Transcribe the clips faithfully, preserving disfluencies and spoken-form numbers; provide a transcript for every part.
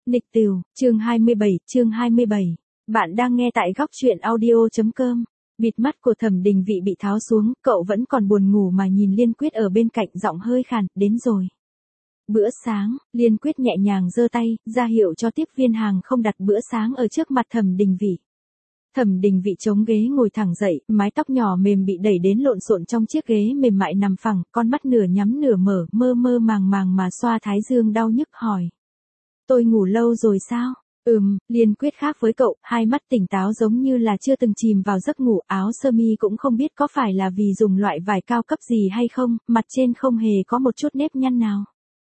Nịch tửu, chương hai mươi bảy, chương hai mươi bảy. Bạn đang nghe tại góc truyện audio.com. Bịt mắt của Thẩm Đình Vị bị tháo xuống, cậu vẫn còn buồn ngủ mà nhìn Liên Quyết ở bên cạnh, giọng hơi khàn, đến rồi. Bữa sáng, Liên Quyết nhẹ nhàng giơ tay, ra hiệu cho tiếp viên hàng không đặt bữa sáng ở trước mặt Thẩm Đình Vị. Thẩm Đình Vị chống ghế ngồi thẳng dậy, mái tóc nhỏ mềm bị đẩy đến lộn xộn trong chiếc ghế mềm mại nằm phẳng, con mắt nửa nhắm nửa mở, mơ mơ màng màng mà xoa thái dương đau nhức hỏi. Tôi ngủ lâu rồi sao? Ừm, Liên Quyết khác với cậu, hai mắt tỉnh táo giống như là chưa từng chìm vào giấc ngủ, áo sơ mi cũng không biết có phải là vì dùng loại vải cao cấp gì hay không, mặt trên không hề có một chút nếp nhăn nào.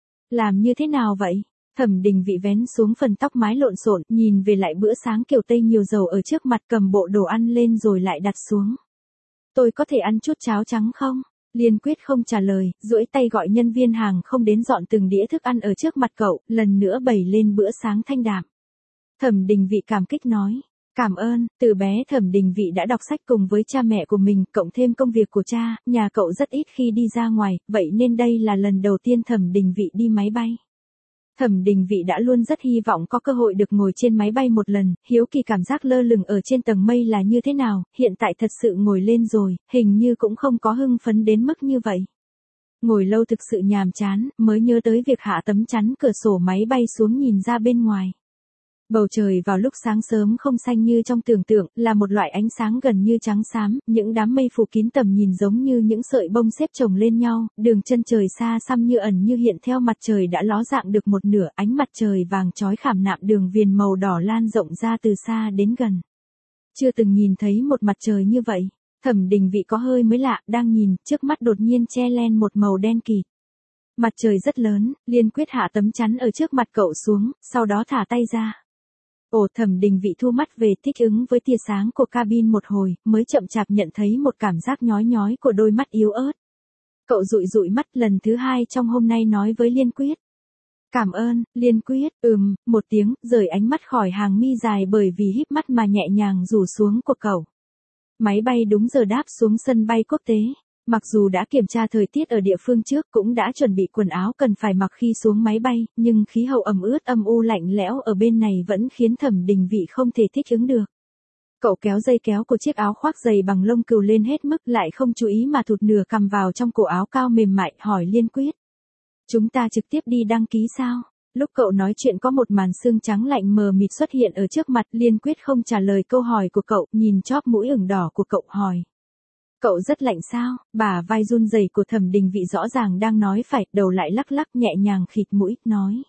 Làm như thế nào vậy? Thẩm Đình Vị vén xuống phần tóc mái lộn xộn, nhìn về lại bữa sáng kiểu Tây nhiều dầu ở trước mặt, cầm bộ đồ ăn lên rồi lại đặt xuống. Tôi có thể ăn chút cháo trắng không? Liên Quyết không trả lời, duỗi tay gọi nhân viên hàng không đến dọn từng đĩa thức ăn ở trước mặt cậu, lần nữa bày lên bữa sáng thanh đạm. Thẩm Đình Vị cảm kích nói, cảm ơn, từ bé Thẩm Đình Vị đã đọc sách cùng với cha mẹ của mình, cộng thêm công việc của cha, nhà cậu rất ít khi đi ra ngoài, vậy nên đây là lần đầu tiên Thẩm Đình Vị đi máy bay. Thẩm Đình Vị đã luôn rất hy vọng có cơ hội được ngồi trên máy bay một lần, hiếu kỳ cảm giác lơ lửng ở trên tầng mây là như thế nào, hiện tại thật sự ngồi lên rồi, hình như cũng không có hưng phấn đến mức như vậy. Ngồi lâu thực sự nhàm chán, mới nhớ tới việc hạ tấm chắn cửa sổ máy bay xuống nhìn ra bên ngoài. Bầu trời vào lúc sáng sớm không xanh như trong tưởng tượng, là một loại ánh sáng gần như trắng xám, những đám mây phủ kín tầm nhìn giống như những sợi bông xếp chồng lên nhau, đường chân trời xa xăm như ẩn như hiện theo mặt trời đã ló dạng được một nửa, ánh mặt trời vàng chói khảm nạm đường viền màu đỏ lan rộng ra từ xa đến gần. Chưa từng nhìn thấy một mặt trời như vậy. Thẩm Đình Vị có hơi mới lạ, đang nhìn, trước mắt đột nhiên che len một màu đen kịt. Mặt trời rất lớn, Liên Quyết hạ tấm chắn ở trước mặt cậu xuống, sau đó thả tay ra. Ồ, Thẩm Đình Vị thu mắt về, thích ứng với tia sáng của cabin một hồi, mới chậm chạp nhận thấy một cảm giác nhói nhói của đôi mắt yếu ớt. Cậu dụi dụi mắt lần thứ hai trong hôm nay nói với Liên Quyết. Cảm ơn, Liên Quyết, ừm, một tiếng, rời ánh mắt khỏi hàng mi dài bởi vì híp mắt mà nhẹ nhàng rủ xuống của cậu. Máy bay đúng giờ đáp xuống sân bay quốc tế. Mặc dù đã kiểm tra thời tiết ở địa phương trước, cũng đã chuẩn bị quần áo cần phải mặc khi xuống máy bay, nhưng khí hậu ẩm ướt âm u lạnh lẽo ở bên này vẫn khiến Thẩm Đình Vị không thể thích ứng được. Cậu kéo dây kéo của chiếc áo khoác dày bằng lông cừu lên hết mức, lại không chú ý mà thụt nửa cằm vào trong cổ áo cao mềm mại, hỏi Liên Quyết. Chúng ta trực tiếp đi đăng ký sao? Lúc cậu nói chuyện có một màn sương trắng lạnh mờ mịt xuất hiện ở trước mặt, Liên Quyết không trả lời câu hỏi của cậu, nhìn chóp mũi ửng đỏ của cậu hỏi. Cậu rất lạnh sao? Bả vai run rẩy của Thẩm Đình Vị rõ ràng đang nói phải, đầu lại lắc lắc nhẹ nhàng khịt mũi, nói.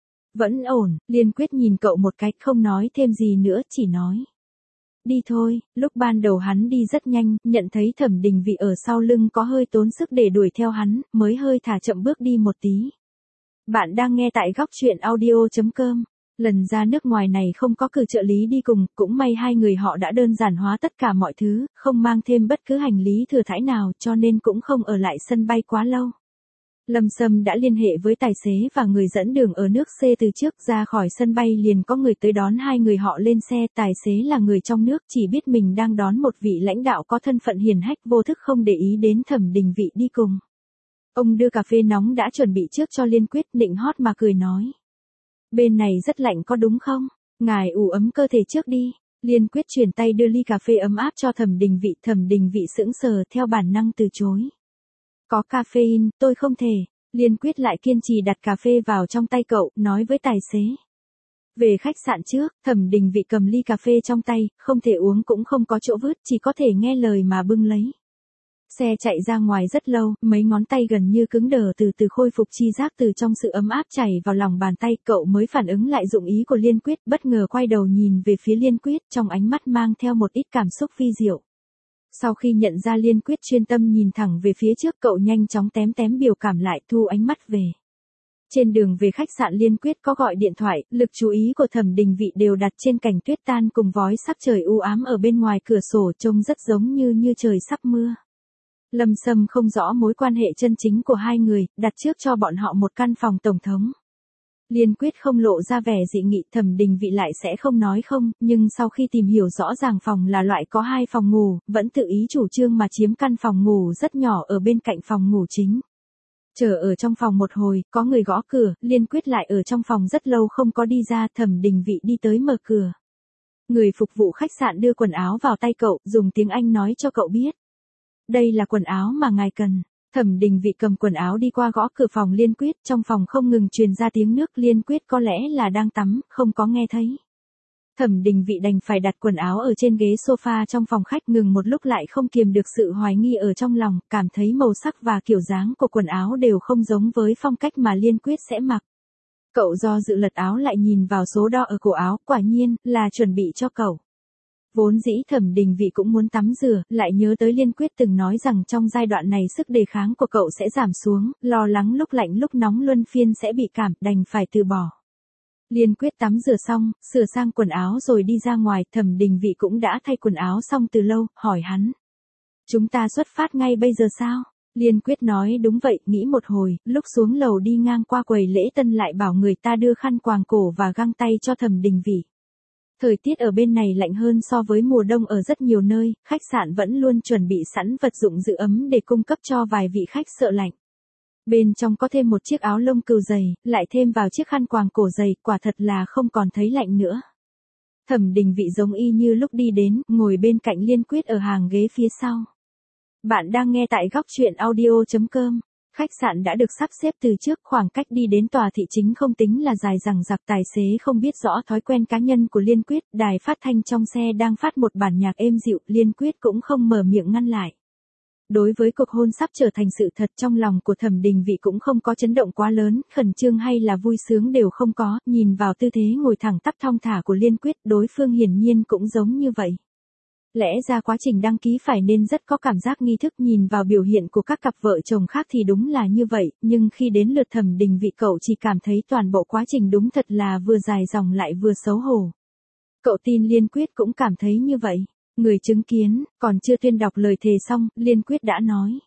Vẫn ổn, Liên Quyết nhìn cậu một cách không nói thêm gì nữa, chỉ nói. Đi thôi, lúc ban đầu hắn đi rất nhanh, nhận thấy Thẩm Đình Vị ở sau lưng có hơi tốn sức để đuổi theo hắn, mới hơi thả chậm bước đi một tí. Bạn đang nghe tại góc truyện audio.com. Lần ra nước ngoài này không có cử trợ lý đi cùng, cũng may hai người họ đã đơn giản hóa tất cả mọi thứ, không mang thêm bất cứ hành lý thừa thãi nào, cho nên cũng không ở lại sân bay quá lâu. Lâm Sâm đã liên hệ với tài xế và người dẫn đường ở nước C từ trước, ra khỏi sân bay liền có người tới đón hai người họ lên xe, tài xế là người trong nước, chỉ biết mình đang đón một vị lãnh đạo có thân phận hiển hách, vô thức không để ý đến Thẩm Đình Vị đi cùng. Ông đưa cà phê nóng đã chuẩn bị trước cho Liên Quyết, nịnh hót mà cười nói. Bên này rất lạnh có đúng không? Ngài ủ ấm cơ thể trước đi. Liên Quyết chuyển tay đưa ly cà phê ấm áp cho Thẩm Đình Vị. Thẩm Đình Vị sững sờ theo bản năng từ chối. Có caffeine, tôi không thể. Liên Quyết lại kiên trì đặt cà phê vào trong tay cậu, nói với tài xế. Về khách sạn trước, Thẩm Đình Vị cầm ly cà phê trong tay, không thể uống cũng không có chỗ vứt, chỉ có thể nghe lời mà bưng lấy. Xe chạy ra ngoài rất lâu, mấy ngón tay gần như cứng đờ từ từ khôi phục chi giác, từ trong sự ấm áp chảy vào lòng bàn tay, cậu mới phản ứng lại dụng ý của Liên Quyết, bất ngờ quay đầu nhìn về phía Liên Quyết, trong ánh mắt mang theo một ít cảm xúc vi diệu. Sau khi nhận ra Liên Quyết chuyên tâm nhìn thẳng về phía trước, cậu nhanh chóng tém tém biểu cảm lại, thu ánh mắt về. Trên đường về khách sạn Liên Quyết có gọi điện thoại, lực chú ý của Thẩm Đình Vị đều đặt trên cảnh tuyết tan cùng vói sắc trời u ám ở bên ngoài cửa sổ, trông rất giống như như trời sắp mưa. Lâm Sâm không rõ mối quan hệ chân chính của hai người, đặt trước cho bọn họ một căn phòng tổng thống. Liên Quyết không lộ ra vẻ dị nghị, Thẩm Đình Vị lại sẽ không nói không, nhưng sau khi tìm hiểu rõ ràng phòng là loại có hai phòng ngủ, vẫn tự ý chủ trương mà chiếm căn phòng ngủ rất nhỏ ở bên cạnh phòng ngủ chính. Chờ ở trong phòng một hồi, có người gõ cửa, Liên Quyết lại ở trong phòng rất lâu không có đi ra, Thẩm Đình Vị đi tới mở cửa. Người phục vụ khách sạn đưa quần áo vào tay cậu, dùng tiếng Anh nói cho cậu biết. Đây là quần áo mà ngài cần. Thẩm Đình Vị cầm quần áo đi qua gõ cửa phòng Liên Quyết, trong phòng không ngừng truyền ra tiếng nước, Liên Quyết có lẽ là đang tắm, không có nghe thấy. Thẩm Đình Vị đành phải đặt quần áo ở trên ghế sofa trong phòng khách, ngừng một lúc lại không kiềm được sự hoài nghi ở trong lòng, cảm thấy màu sắc và kiểu dáng của quần áo đều không giống với phong cách mà Liên Quyết sẽ mặc. Cậu do dự lật áo lại nhìn vào số đo ở cổ áo, quả nhiên, là chuẩn bị cho cậu. Vốn dĩ Thẩm Đình Vị cũng muốn tắm rửa, lại nhớ tới Liên Quyết từng nói rằng trong giai đoạn này sức đề kháng của cậu sẽ giảm xuống, lo lắng lúc lạnh lúc nóng luân phiên sẽ bị cảm, đành phải từ bỏ. Liên Quyết tắm rửa xong, sửa sang quần áo rồi đi ra ngoài, Thẩm Đình Vị cũng đã thay quần áo xong từ lâu, hỏi hắn. Chúng ta xuất phát ngay bây giờ sao? Liên Quyết nói đúng vậy, nghĩ một hồi, lúc xuống lầu đi ngang qua quầy lễ tân lại bảo người ta đưa khăn quàng cổ và găng tay cho Thẩm Đình Vị. Thời tiết ở bên này lạnh hơn so với mùa đông ở rất nhiều nơi, khách sạn vẫn luôn chuẩn bị sẵn vật dụng giữ ấm để cung cấp cho vài vị khách sợ lạnh. Bên trong có thêm một chiếc áo lông cừu dày, lại thêm vào chiếc khăn quàng cổ dày, quả thật là không còn thấy lạnh nữa. Thẩm Đình Vị giống y như lúc đi đến, ngồi bên cạnh Liên Quyết ở hàng ghế phía sau. Bạn đang nghe tại góc truyện audio chấm com. Khách sạn đã được sắp xếp từ trước, khoảng cách đi đến tòa thị chính không tính là dài dằng dặc, tài xế không biết rõ thói quen cá nhân của Liên Quyết, đài phát thanh trong xe đang phát một bản nhạc êm dịu, Liên Quyết cũng không mở miệng ngăn lại. Đối với cuộc hôn sắp trở thành sự thật, trong lòng của Thẩm Đình Vị cũng không có chấn động quá lớn, khẩn trương hay là vui sướng đều không có, nhìn vào tư thế ngồi thẳng tắp thong thả của Liên Quyết, đối phương hiển nhiên cũng giống như vậy. Lẽ ra quá trình đăng ký phải nên rất có cảm giác nghi thức, nhìn vào biểu hiện của các cặp vợ chồng khác thì đúng là như vậy, nhưng khi đến lượt Thẩm Đình Vị cậu chỉ cảm thấy toàn bộ quá trình đúng thật là vừa dài dòng lại vừa xấu hổ. Cậu tin Liên Quyết cũng cảm thấy như vậy. Người chứng kiến, còn chưa tuyên đọc lời thề xong, Liên Quyết đã nói.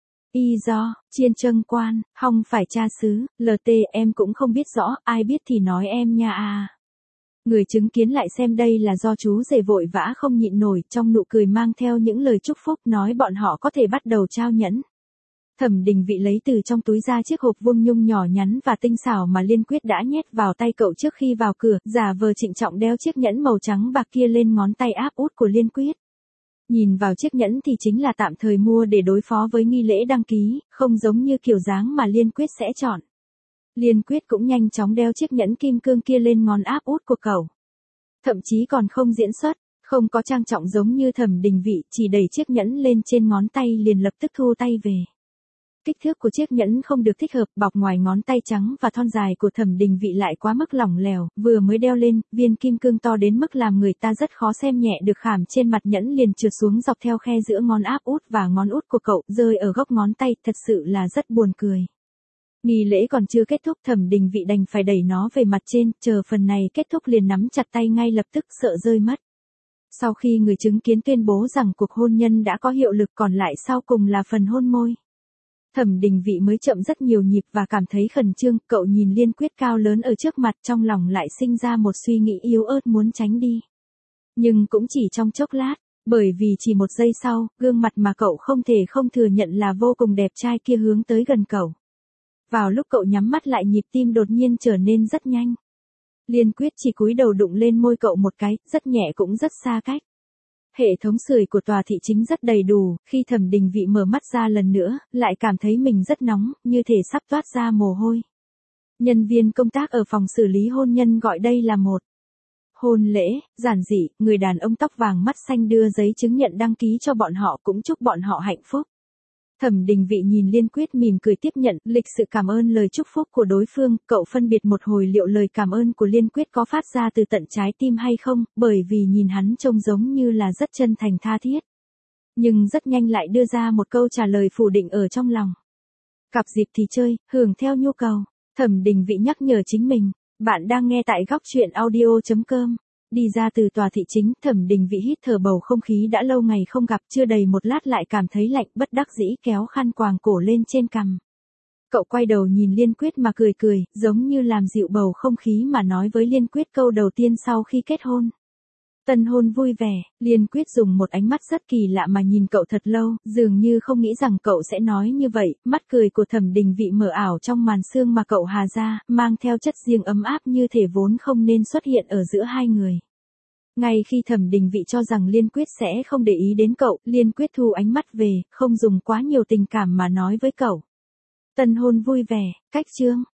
Y do, chiên trân quan, hong phải cha xứ, lờ tê em cũng không biết rõ, ai biết thì nói em nha à. Người chứng kiến lại xem đây là do chú rể vội vã không nhịn nổi, trong nụ cười mang theo những lời chúc phúc, nói bọn họ có thể bắt đầu trao nhẫn. Thẩm Đình Vị lấy từ trong túi ra chiếc hộp vuông nhung nhỏ nhắn và tinh xảo mà Liên Quyết đã nhét vào tay cậu trước khi vào cửa, giả vờ trịnh trọng đeo chiếc nhẫn màu trắng bạc kia lên ngón tay áp út của Liên Quyết. Nhìn vào chiếc nhẫn thì chính là tạm thời mua để đối phó với nghi lễ đăng ký, không giống như kiểu dáng mà Liên Quyết sẽ chọn. Liên Quyết cũng nhanh chóng đeo chiếc nhẫn kim cương kia lên ngón áp út của cậu. Thậm chí còn không diễn xuất, không có trang trọng giống như Thẩm Đình Vị, chỉ đẩy chiếc nhẫn lên trên ngón tay liền lập tức thu tay về. Kích thước của chiếc nhẫn không được thích hợp, bọc ngoài ngón tay trắng và thon dài của Thẩm Đình Vị lại quá mức lỏng lẻo, vừa mới đeo lên, viên kim cương to đến mức làm người ta rất khó xem nhẹ được khảm trên mặt nhẫn liền trượt xuống dọc theo khe giữa ngón áp út và ngón út của cậu, rơi ở góc ngón tay, thật sự là rất buồn cười. Nghi lễ còn chưa kết thúc, Thẩm Đình Vị đành phải đẩy nó về mặt trên, chờ phần này kết thúc liền nắm chặt tay ngay lập tức, sợ rơi mất. Sau khi người chứng kiến tuyên bố rằng cuộc hôn nhân đã có hiệu lực, còn lại sau cùng là phần hôn môi. Thẩm Đình Vị mới chậm rất nhiều nhịp và cảm thấy khẩn trương, cậu nhìn Liên Quyết cao lớn ở trước mặt, trong lòng lại sinh ra một suy nghĩ yếu ớt muốn tránh đi. Nhưng cũng chỉ trong chốc lát, bởi vì chỉ một giây sau, gương mặt mà cậu không thể không thừa nhận là vô cùng đẹp trai kia hướng tới gần cậu. Vào lúc cậu nhắm mắt lại, nhịp tim đột nhiên trở nên rất nhanh. Liên Quyết chỉ cúi đầu đụng lên môi cậu một cái, rất nhẹ cũng rất xa cách. Hệ thống sưởi của tòa thị chính rất đầy đủ, khi Thẩm Đình Vị mở mắt ra lần nữa, lại cảm thấy mình rất nóng, như thể sắp toát ra mồ hôi. Nhân viên công tác ở phòng xử lý hôn nhân gọi đây là một hôn lễ, giản dị, người đàn ông tóc vàng mắt xanh đưa giấy chứng nhận đăng ký cho bọn họ, cũng chúc bọn họ hạnh phúc. Thẩm Đình Vị nhìn Liên Quyết mỉm cười tiếp nhận, lịch sự cảm ơn lời chúc phúc của đối phương, cậu phân biệt một hồi liệu lời cảm ơn của Liên Quyết có phát ra từ tận trái tim hay không, bởi vì nhìn hắn trông giống như là rất chân thành tha thiết. Nhưng rất nhanh lại đưa ra một câu trả lời phủ định ở trong lòng. Cặp dịp thì chơi, hưởng theo nhu cầu. Thẩm Đình Vị nhắc nhở chính mình, bạn đang nghe tại góc truyện audio chấm com. Đi ra từ tòa thị chính, Thẩm Đình Vị hít thở bầu không khí đã lâu ngày không gặp, chưa đầy một lát lại cảm thấy lạnh, bất đắc dĩ kéo khăn quàng cổ lên trên cằm. Cậu quay đầu nhìn Liên Quyết mà cười cười, giống như làm dịu bầu không khí mà nói với Liên Quyết câu đầu tiên sau khi kết hôn. Tân hôn vui vẻ, Liên Quyết dùng một ánh mắt rất kỳ lạ mà nhìn cậu thật lâu, dường như không nghĩ rằng cậu sẽ nói như vậy, mắt cười của Thẩm Đình Vị mờ ảo trong màn sương mà cậu hà ra, mang theo chất riêng ấm áp như thể vốn không nên xuất hiện ở giữa hai người. Ngay khi Thẩm Đình Vị cho rằng Liên Quyết sẽ không để ý đến cậu, Liên Quyết thu ánh mắt về, không dùng quá nhiều tình cảm mà nói với cậu. Tân hôn vui vẻ, cách chương.